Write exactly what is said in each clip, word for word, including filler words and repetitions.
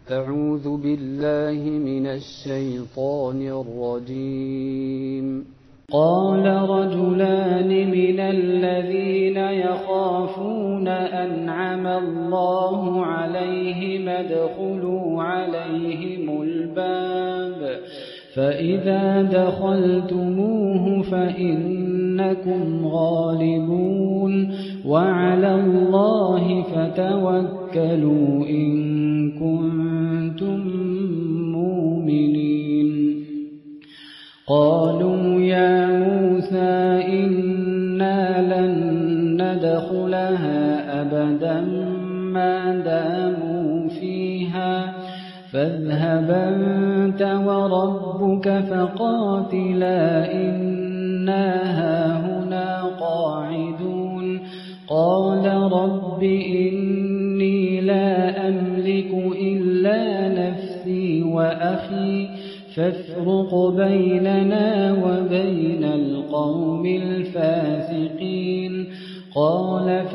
أعوذ بالله من الشيطان الرجيم. قال رجلان من الذين يخافون أنعم الله عليهم ادخلوا عليهم الباب فإذا دخلتموه فإنكم غالبون وعلى الله فتوكلوا إن كنتم مؤمنين. قالوا يا موسى إنا لن ندخلها أبدا ما داموا فيها فاذهب أنت وربك فقاتلا إنا هاهنا قاعدون. قال رب إني لا أملك إلا نفسي وأخي فافرق بيننا وبين القوم الفاسقين. قال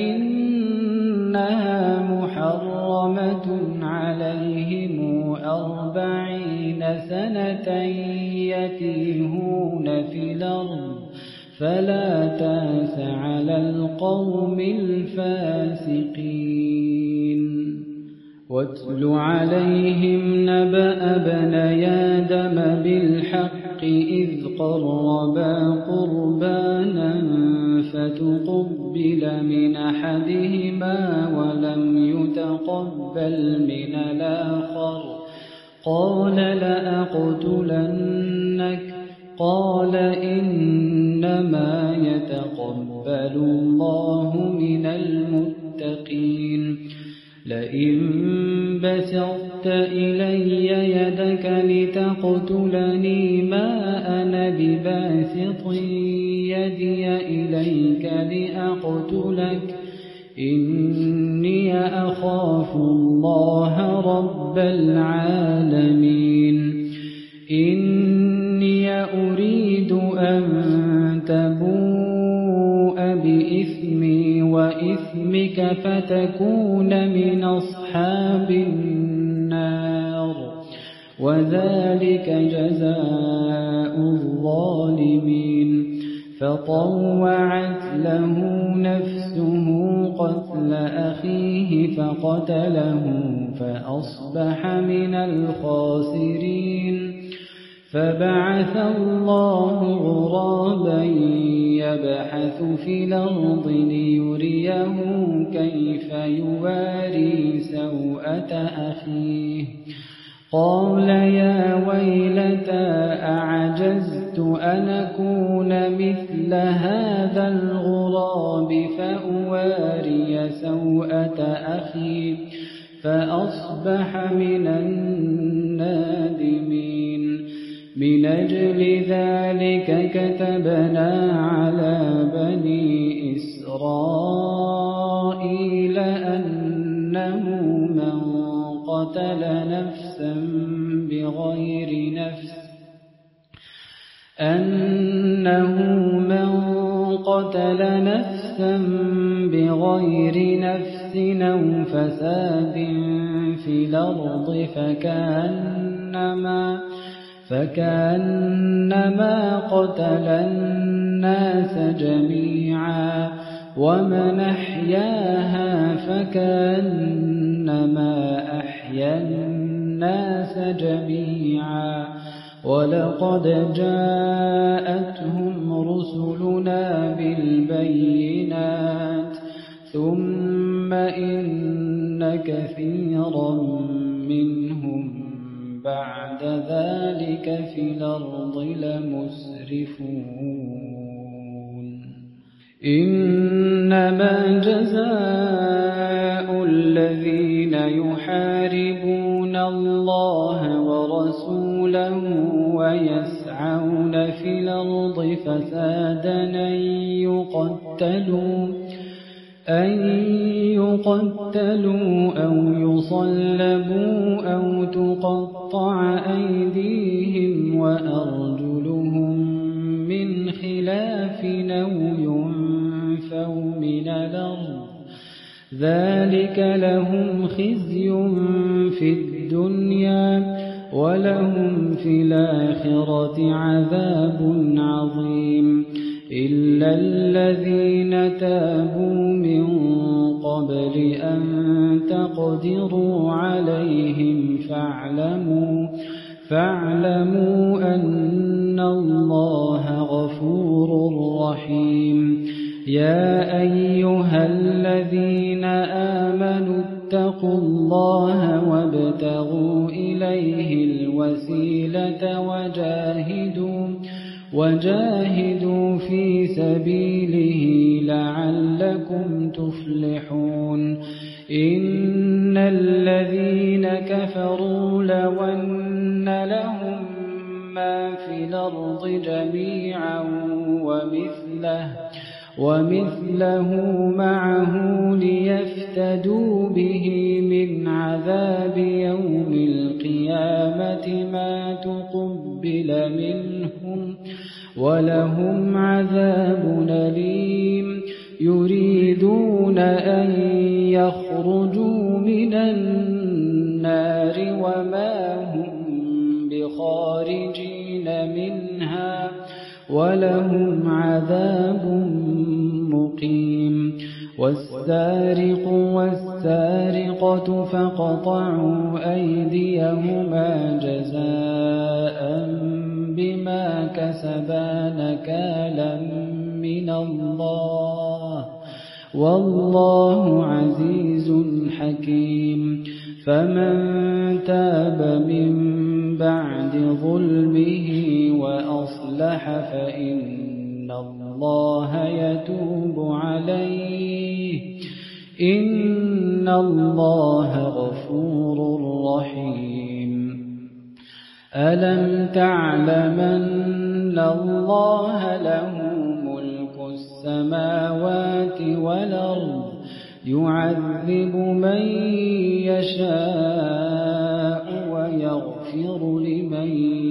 فإنها محرمة عليهم أربعين سنة يتيهون في الأرض فلا تأس على القوم الفاسقين. واتل عليهم نبأ ابني آدم بالحق إذ قربا قربانا فتقبل من أحدهما ولم يتقبل من الآخر قال لأقتلنك. قال إنما يتقبل الله من المتقين. لئن بسطت إلي يدك لتقتلني ما أنا بباسط يدي إليك لأقتلك إني أخاف الله رب العالمين. إني أريد أن تبوء بإثمي وإثمك فتكون من أصحاب النار وذلك جزاء الظالمين. فطوعت له نفسه قتل أخيه فقتله فأصبح من الخاسرين. فبعث الله غرابا يبحث في الأرض ليريه كيف يواري سوءة أخيه. قال يا ويلتى أعجزت أن أكون مثل هذا الغراب فأواري سوءة أخي فأصبح من النادمين. من أجل ذلك كتبنا على بني إسرائيل أنه من قتل نفسا بغير نفس أنه من قتل نفسا بغير نفس أو فساد في الأرض فكأنما فكأنما قتل الناس جميعا ومن أحياها فكأنما أحيا الناس جميعا. ولقد جاءتهم رسلنا بالبينات ثم إن كثيرا منهم بعد ذلك في الأرض لمسرفون. إنما جزاء الذين يحاربون الله ورسوله ويسعون في الأرض فسادا أن يقتلوا أن يقتلوا أو يصلبوا أو تقطع أيديهم وأرجلهم من خلاف أو ينفوا من الأرض ذلك لهم خزي في الدنيا الدنيا ولهم في الآخرة عذاب عظيم إلا الذين تابوا من قبل أن تقدروا عليهم فاعلموا فاعلموا أن الله غفور رحيم يا أيها الذين آمنوا اتقوا الله وابتغوا إليه الوسيلة وجاهدوا وجاهدوا في سبيله لعلكم تفلحون إن الذين كفروا لو أن لهم ما في الأرض جميعا ومثله ومثله معه ليفتدوا به من عذاب يوم القيامة ما تقبل منهم ولهم عذاب أليم يريدون أن يخرجوا من النار وما هم بخارجين منها ولهم عذاب مقيم والسارق والسارقة فقطعوا أيديهما جزاء بما كسبا نكالا من الله والله عزيز حكيم فمن تاب من بعد ظلمه وأصلح فإن الله يتوب عليه إن الله غفور رحيم ألم تعلم أن الله له ملك السماوات والأرض يعذب من يشاء ويغفر لمن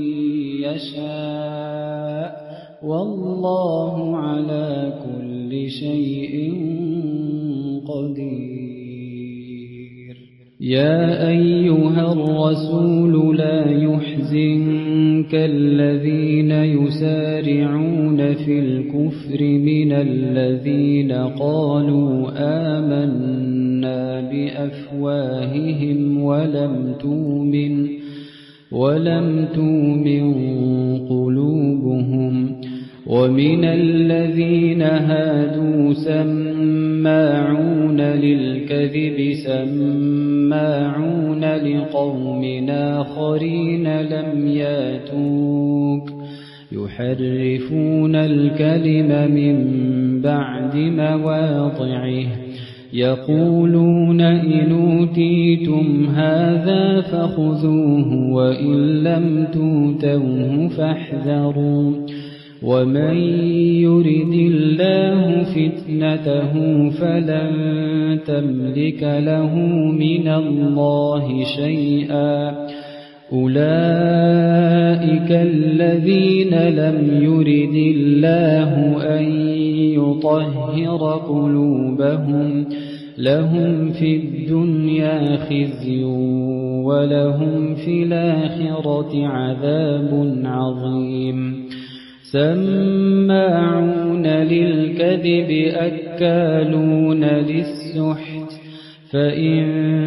يشاء والله على كل شيء قدير يا أيها الرسول لا يحزنك الذين يسارعون في الكفر من الذين قالوا آمنا بأفواههم ولم تؤمن ولم تؤمن قلوبهم ومن الذين هادوا سماعون للكذب سماعون لقوم آخرين لم ياتوك يحرفون الكلم من بعد مواضعه يقولون إن أوتيتم هذا فخذوه وإن لم تؤتوه فاحذروا ومن يرد الله فتنته فلن تملك له من الله شيئا أولئك الذين لم يرد الله أن يطهر قلوبهم لهم في الدنيا خزي ولهم في الآخرة عذاب عظيم سماعون للكذب أكالون للسحت فإن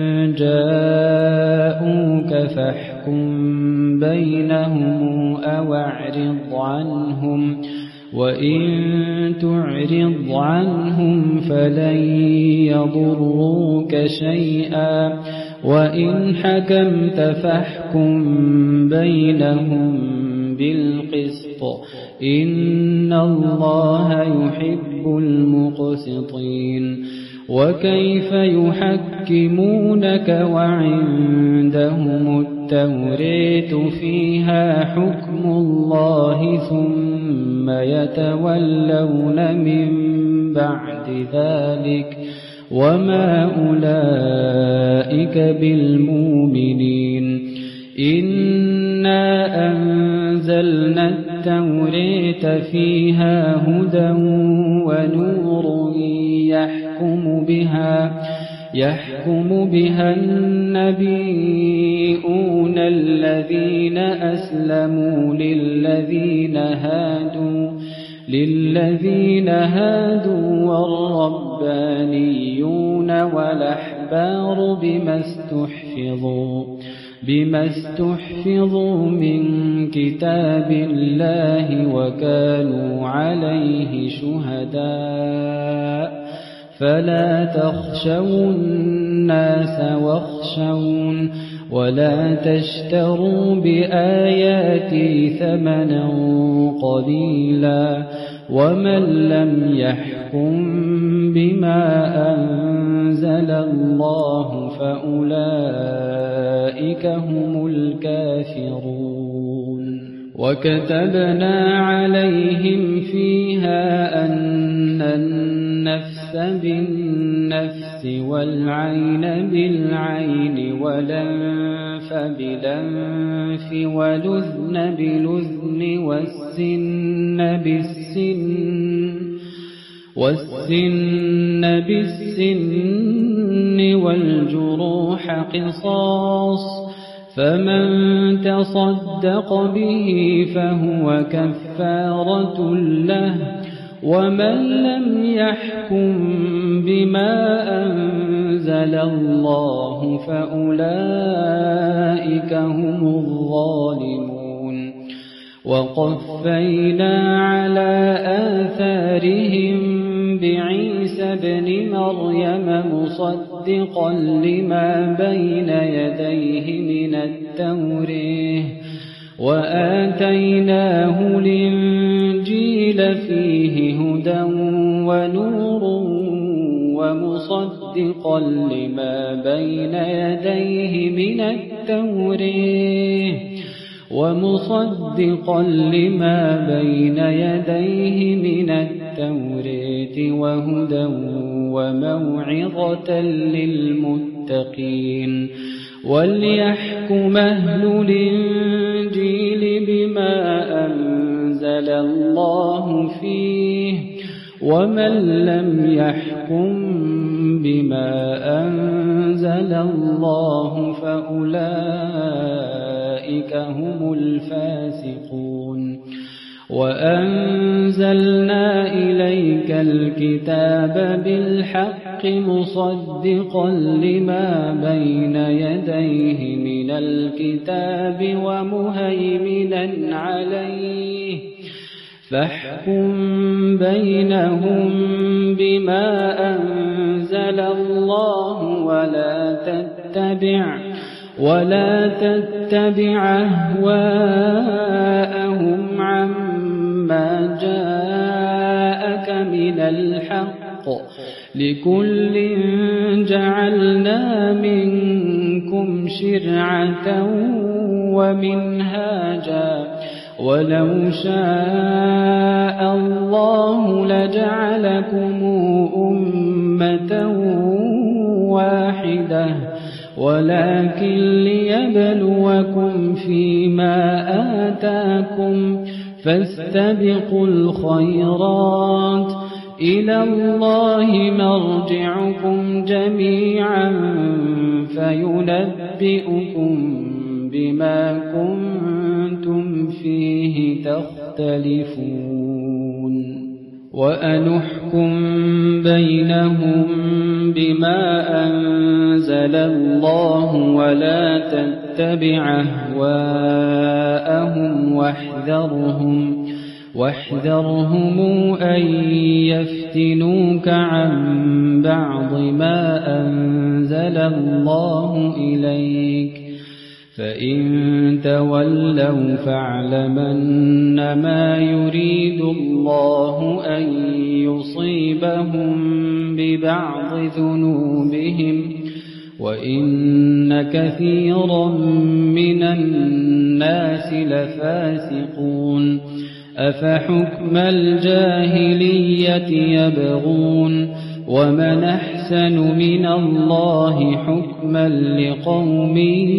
جاءوك فاحكم بينهم أو أعرض عنهم وإن تعرض عنهم فلن يضروك شيئا وإن حكمت فاحكم بينهم بالقسط إن الله يحب المقسطين وكيف يحكمونك وعندهم التوراة فيها حكم الله ثم يتولون من بعد ذلك وما أولئك بالمؤمنين إنا أنزلنا التوراة فيها هدى ونور يحكم بها يحكم بها النبيون الذين أسلموا للذين هادوا للذين هادوا والربانيون والأحبار بما استحفظوا بما استحفظوا من كتاب الله وكانوا عليه شهداء فلا تخشوا الناس واخشون ولا تشتروا بآياتي ثمنا قليلا ومن لم يحكم بما أنزل الله فأولئك هم الكافرون وكتبنا عليهم فيها أن النفس بالنفس والعين بالعين والأنف بالأنف والأذن بالأذن والسن بالسن والسن بالسن والجروح قصاص فمن تصدق به فهو كفارة له ومن لم يحكم بما أنزل الله فأولئك هم الظالمون وقفينا على آثارهم بعيسى ابن مريم مصدقا لما بين يديه من التوراة وآتيناه الإنجيل فيه هدى ونور ومصدقا لما بين يديه من التوراة ومصدقا لما بين يديه من التوراة وهدى وموعظة للمتقين وليحكم أهل الإنجيل بما أنزل الله فيه ومن لم يحكم بما أنزل الله فأولئك هم الفاسقون وأنزلنا إليك الكتاب بالحق مصدقا لما بين يديه من الكتاب ومهيمنا عليه فاحكم بينهم بما أنزل الله ولا تتبع ولا تتبع أهواءهم عما جاءك من الحق لكل جعلنا منكم شرعة ومنهاجا ولو شاء الله لجعلكم أمة واحدة ولكن ليبلوكم فيما آتاكم فاستبقوا الخيرات إلى الله مرجعكم جميعا فينبئكم بما كنتم فيه تختلفون وأنحكم بينهم بما أنزل الله ولا تتبع أهواءهم واحذرهم واحذرهم أن يفتنوك عن بعض ما أنزل الله إليك فإن تولوا فاعلمن ما يريد الله أن يصيبهم ببعض ذنوبهم وإن كثيرا من الناس لفاسقون أفحكم الجاهلية يبغون ومن أحسن من الله حكما لقوم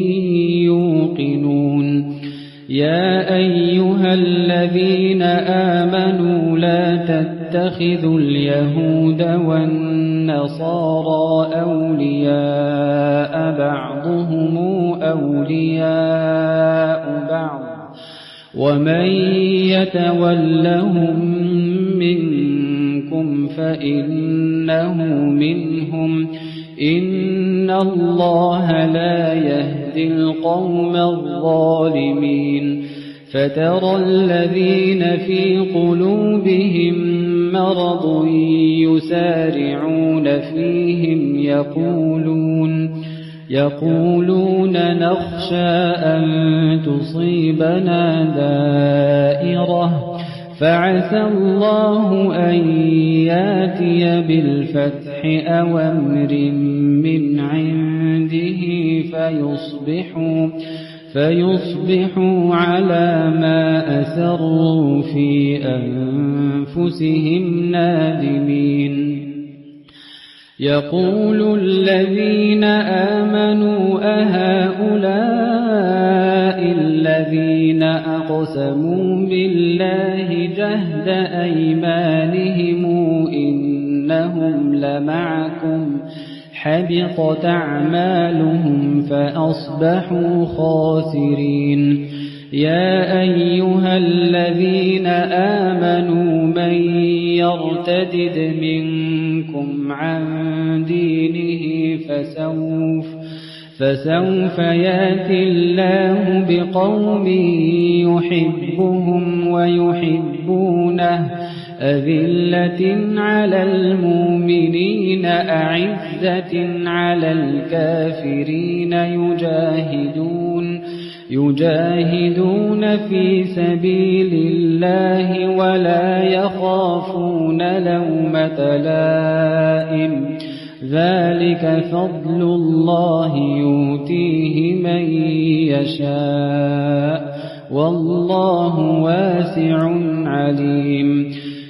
يوقنون يا أيها الذين آمنوا لا تتخذوا اليهود والنصارى والنصارى أولياء بعضهم أولياء بعض ومن يتولهم منكم فإنه منهم إن الله لا يهدي القوم الظالمين فترى الذين في قلوبهم مرض يسارعون فيهم يقولون يقولون نخشى أن تصيبنا دائرة فعسى الله أن ياتي بالفتح أو أمر من عنده فيصبحوا فيصبحوا على ما أسروا في أنفسهم نادمين يقول الذين آمنوا أهؤلاء الذين أقسموا بالله جهد أيمانهم إنهم لمعكم حبطت أعمالهم فأصبحوا خاسرين يا أيها الذين آمنوا من يرتدد منكم عن دينه فسوف فسوف يأتي الله بقوم يحبهم ويحبونه أذلة على المؤمنين أعزة على الكافرين يجاهدون يجاهدون في سبيل الله ولا يخافون لومة لائم ذلك فضل الله يؤتيه من يشاء والله واسع عليم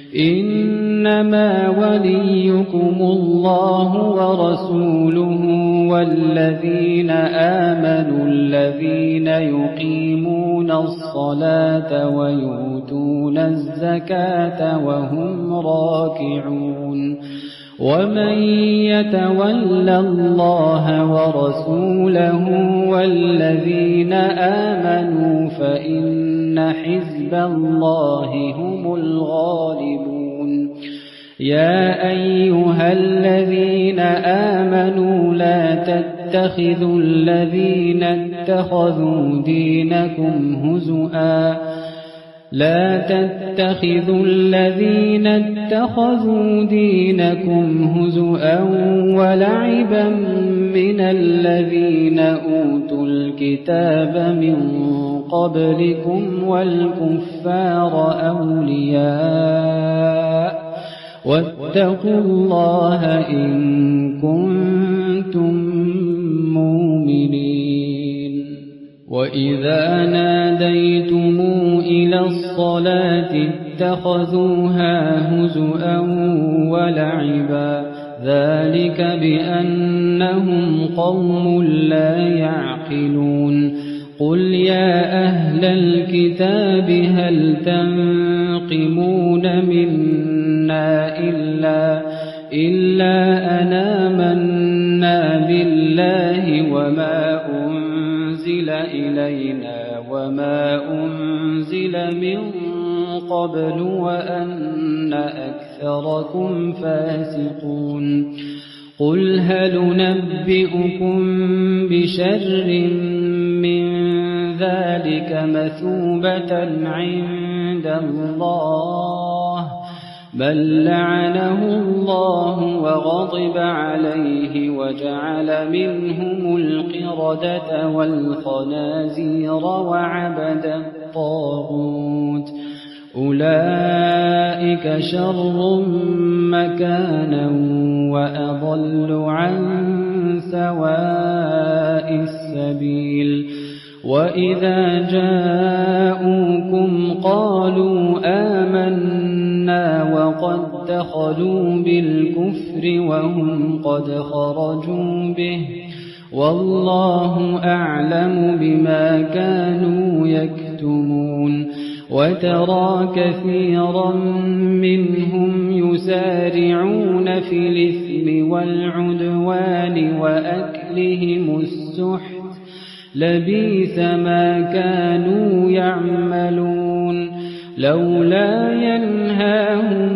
إنما وليكم الله ورسوله والذين آمنوا الذين يقيمون الصلاة ويؤتون الزكاة وهم راكعون ومن يتول الله ورسوله والذين آمنوا فإن حزب الله هم الغالبون يا أيها الذين آمنوا لا تتخذوا الذين اتخذوا دينكم هزؤا لا تتخذوا الذين اتخذوا دينكم هزؤا ولعبا من الذين أوتوا الكتاب من قبلكم والكفار أولياء واتقوا الله إن كنتم مؤمنين وإذا ناديتم إلى الصلاة اتخذوها هزؤا ولعبا ذلك بأنهم قوم لا يعقلون قل يا أهل الكتاب هل تنقمون منا إلا إلا أن آمنا بالله وما أنزل إلينا وما أنزل من قبل وأن أكثركم فاسقون قل هل ننبئكم بشر من ذلك مثوبة عند الله بل لعنه الله وغضب عليه وجعل منهم القردة والخنازير وعبد الطاغوت أولئك شر مكانا وأضل عن سواء السبيل وإذا جاءوكم قالوا آمنا وقد دخلوا بالكفر وهم قد خرجوا به والله أعلم بما كانوا يكتمون وترى كثيرا منهم يسارعون في الإثم والعدوان وأكلهم السحت لبئس ما كانوا يعملون لولا ينهاهم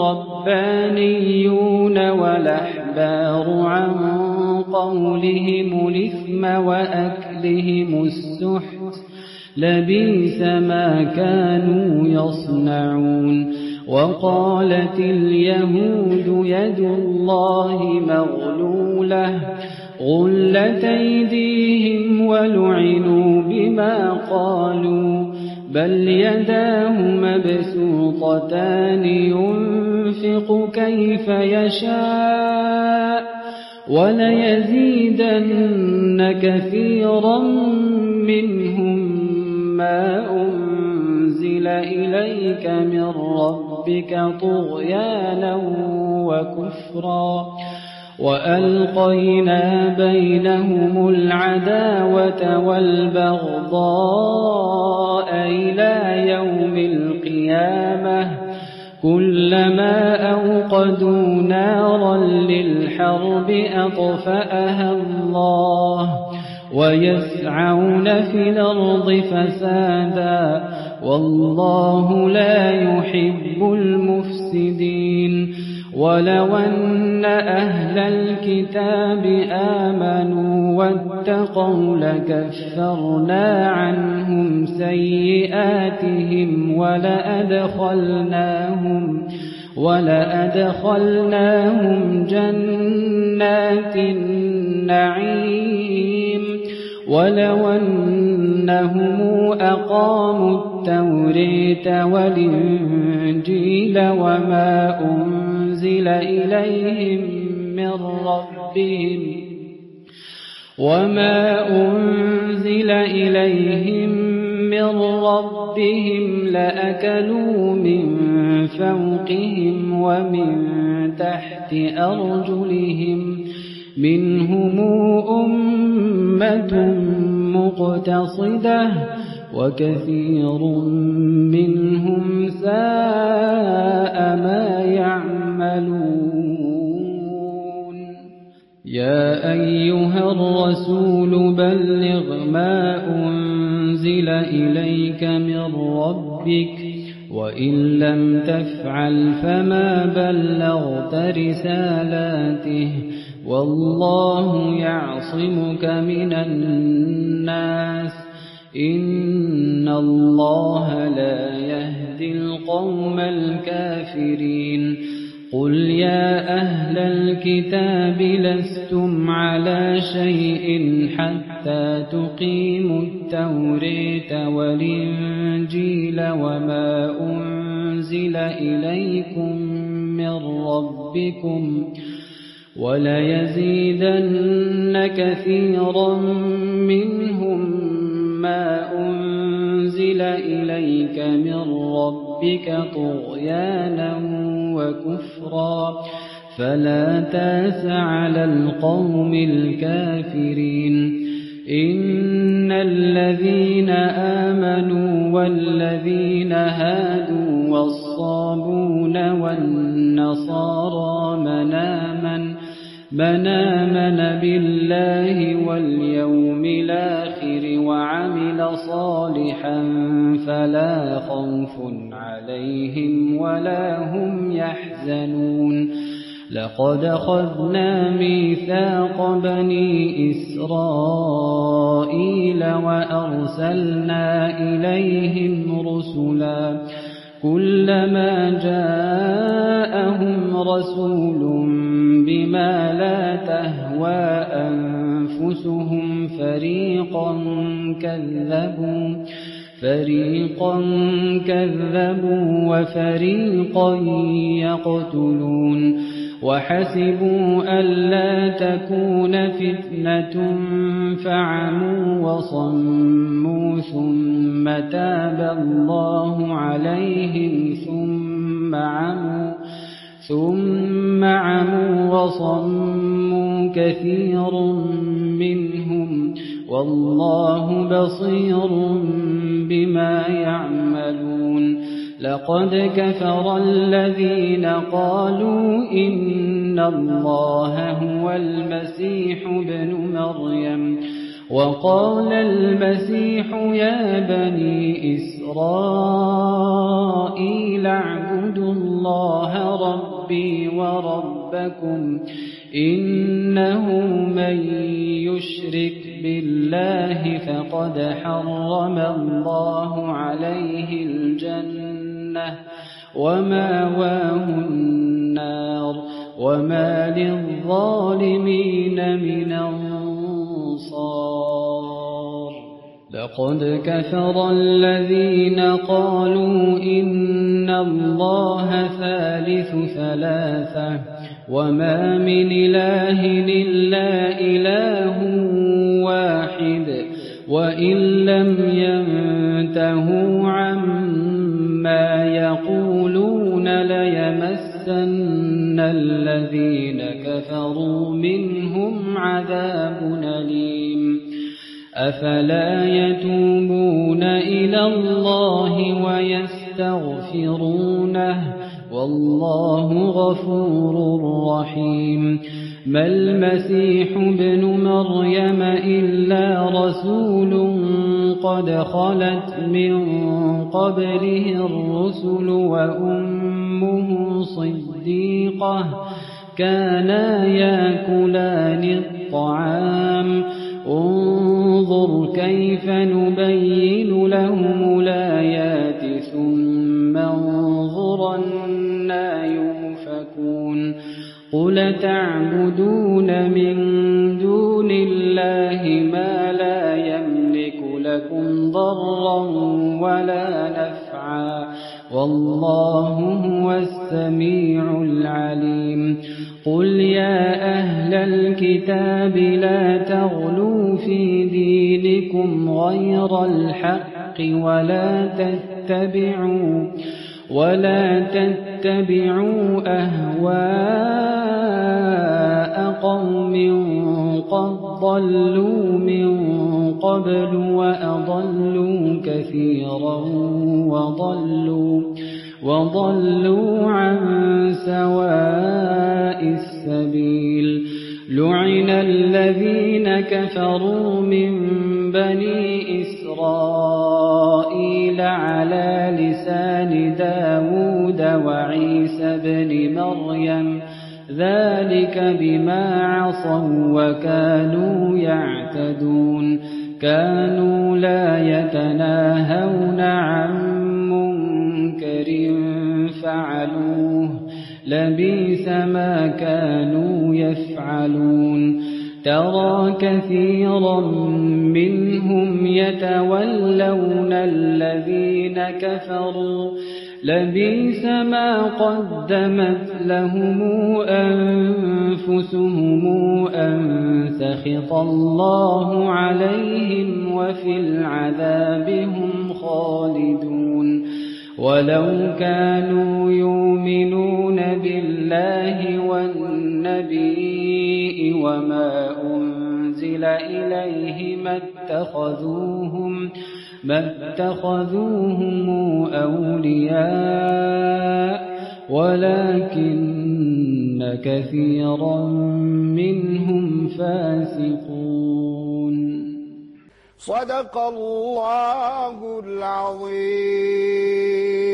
الربانيون والأحبار عن قولهم الإثم وأكلهم السحت لبئس ما كانوا يصنعون وقالت اليهود يد الله مغلولة غلت أيديهم ولعنوا بما قالوا بل يداه مبسوطتان ينفق كيف يشاء وليزيدن كثيرا منهم ما أنزل إليك من ربك طغيانا وكفرا وألقينا بينهم العداوة والبغضاء إلى يوم القيامة كلما أوقدوا نارا للحرب أطفأها الله ويسعون في الأرض فسادا والله لا يحب المفسدين ولو أن أهل الكتاب آمنوا واتقوا لكفرنا عنهم سيئاتهم ولأدخلناهم ولأدخلناهم جنات النعيم ولو أنهم أقاموا التوراة والإنجيل وما أنزل إليهم من ربهم وما أنزل إليهم من ربهم لأكلوا من فوقهم ومن تحت أرجلهم منهم أمة مقتصدة وكثير منهم ساء ما يعملون يا أيها الرسول بلغ ما أنزل إليك من ربك وإن لم تفعل فما بلغت رسالاته والله يعصمك من الناس إن الله لا يهدي القوم الكافرين قل يا أهل الكتاب لستم على شيء حتى تقيموا التوراة والإنجيل وما أنزل إليكم من ربكم وليزيدن كثيرا منهم ما أنزل إليك من ربك طغيانا وكفرا فلا تاس على القوم الكافرين إن الذين آمنوا والذين هادوا والصابون والنصارى من آمن من آمن بالله واليوم الآخر وعمل صالحا فلا خوف عليهم ولا هم يحزنون لقد أخذنا ميثاق بني إسرائيل وأرسلنا إليهم رسلا كلما جاءهم رسول بما لا تهوى أنفسهم فريقا كذبوا فريقا كذبوا وفريقا يقتلون وحسبوا ألا تكون فتنة فعموا وصموا ثم تاب الله عليهم ثم عموا ثم عموا وصموا كثير منهم والله بصير بما يعملون لقد كفر الذين قالوا إن الله هو المسيح ابن مريم وقال المسيح يا بني إسرائيل اعبدوا الله ربي وربكم إنه من يشرك بالله فقد حرم الله عليه الجنة ومأواه النار وما للظالمين من أنصار لقد كفر الذين قالوا إن الله ثالث ثلاثة وما من إله إلا إله واحد وإن لم ينتهوا عما يقولون ليمسن الذين كفروا منهم عذاب أليم أفلا يتوبون إلى الله ويستغفرونه والله غفور رحيم ما المسيح ابن مريم إلا رسول قد خلت من قبله الرسل وأمه صديقة كانا يأكلان الطعام انظر كيف نبين لهم الآيات ثم انظر أنى يؤفكون قل تعبدون من دون الله ما لا يملك لكم ضرا ولا نفعا والله هو السميع العليم قل يا أهل الكتاب لا تغلوا في دينكم غير الحق ولا تتبعوا ولا تتبعوا أهواء قوم قد ضلوا من قبل وأضلوا كثيرا وضلوا وضلوا عن سواء السبيل لعن الذين كفروا من بني إسرائيل على لسان داود وعيسى بن مريم ذلك بما عصوا وكانوا يعتدون كانوا لا يتناهون عن منكر فعلوه لبئس ما كانوا يفعلون ترى كثيرا منهم يتولون الذين كفروا لبئس ما قدمت لهم أنفسهم أن سخط الله عليهم وفي العذاب هم خالدون ولو كانوا يؤمنون بالله والنبي وما أنزل إليه ما اتخذوهم ما اتخذوهم أولياء ولكن كثيرا منهم فاسقون صدق الله العظيم.